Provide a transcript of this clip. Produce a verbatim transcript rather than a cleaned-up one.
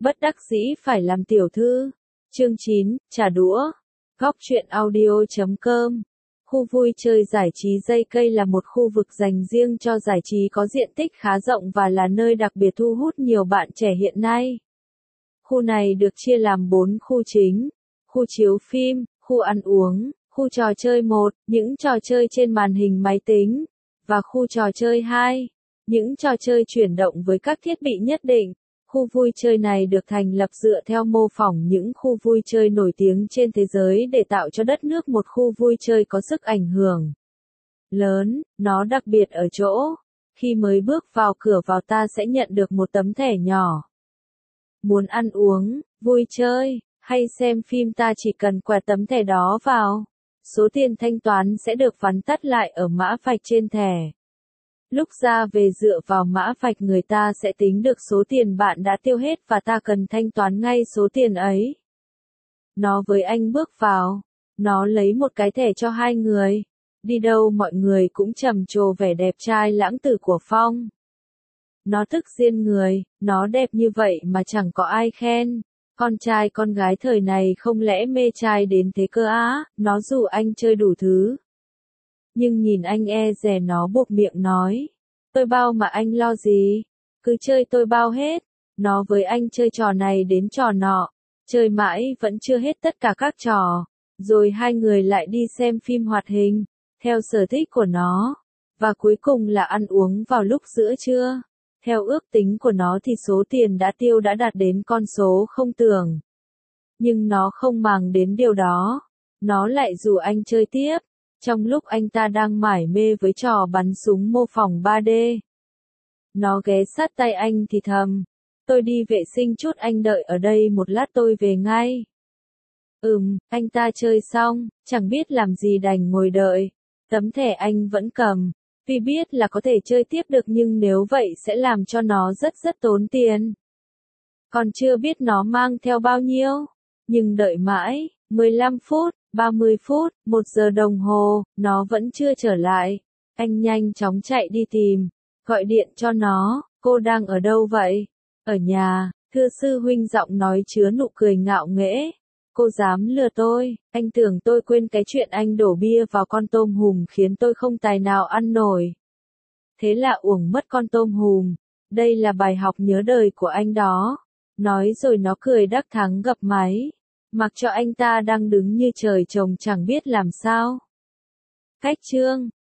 Bất đắc dĩ phải làm tiểu thư. Chương chín, trả đũa. Góc truyện audio chấm com. Khu vui chơi giải trí dây cây là một khu vực dành riêng cho giải trí có diện tích khá rộng và là nơi đặc biệt thu hút nhiều bạn trẻ hiện nay. Khu này được chia làm bốn khu chính: khu chiếu phim, khu ăn uống, khu trò chơi một, những trò chơi trên màn hình máy tính, và khu trò chơi hai, những trò chơi chuyển động với các thiết bị nhất định. Khu vui chơi này được thành lập dựa theo mô phỏng những khu vui chơi nổi tiếng trên thế giới để tạo cho đất nước một khu vui chơi có sức ảnh hưởng lớn. Nó đặc biệt ở chỗ, khi mới bước vào cửa vào ta sẽ nhận được một tấm thẻ nhỏ. Muốn ăn uống, vui chơi, hay xem phim ta chỉ cần quẹt tấm thẻ đó vào. Số tiền thanh toán sẽ được vắn tắt lại ở mã vạch trên thẻ. Lúc ra về dựa vào mã vạch người ta sẽ tính được số tiền bạn đã tiêu hết và ta cần thanh toán ngay số tiền ấy. Nó với anh bước vào, nó lấy một cái thẻ cho hai người. Đi đâu mọi người cũng trầm trồ vẻ đẹp trai lãng tử của Phong. Nó thức diên người, nó đẹp như vậy mà chẳng có ai khen. Con trai con gái thời này không lẽ mê trai đến thế cơ á, nó rủ anh chơi đủ thứ. Nhưng nhìn anh e dè nó buộc miệng nói, tôi bao mà anh lo gì, cứ chơi tôi bao hết. Nó với anh chơi trò này đến trò nọ, chơi mãi vẫn chưa hết tất cả các trò, rồi hai người lại đi xem phim hoạt hình, theo sở thích của nó, và cuối cùng là ăn uống vào lúc giữa trưa. Theo ước tính của nó thì số tiền đã tiêu đã đạt đến con số không tưởng. Nhưng nó không màng đến điều đó, nó lại rủ anh chơi tiếp. Trong lúc anh ta đang mải mê với trò bắn súng mô phỏng ba D. Nó ghé sát tay anh thì thầm, tôi đi vệ sinh chút, anh đợi ở đây một lát tôi về ngay. Ừm, anh ta chơi xong, chẳng biết làm gì đành ngồi đợi. Tấm thẻ anh vẫn cầm, vì biết là có thể chơi tiếp được nhưng nếu vậy sẽ làm cho nó rất rất tốn tiền. Còn chưa biết nó mang theo bao nhiêu, nhưng đợi mãi, mười lăm phút, ba mươi phút, một giờ đồng hồ, nó vẫn chưa trở lại. Anh nhanh chóng chạy đi tìm, gọi điện cho nó, cô đang ở đâu vậy? Ở nhà, thưa sư huynh, giọng nói chứa nụ cười ngạo nghễ. Cô dám lừa tôi, anh tưởng tôi quên cái chuyện anh đổ bia vào con tôm hùm khiến tôi không tài nào ăn nổi. Thế là uổng mất con tôm hùm, đây là bài học nhớ đời của anh đó. Nói rồi nó cười đắc thắng gập máy, mặc cho anh ta đang đứng như trời trồng chẳng biết làm sao. Cách chương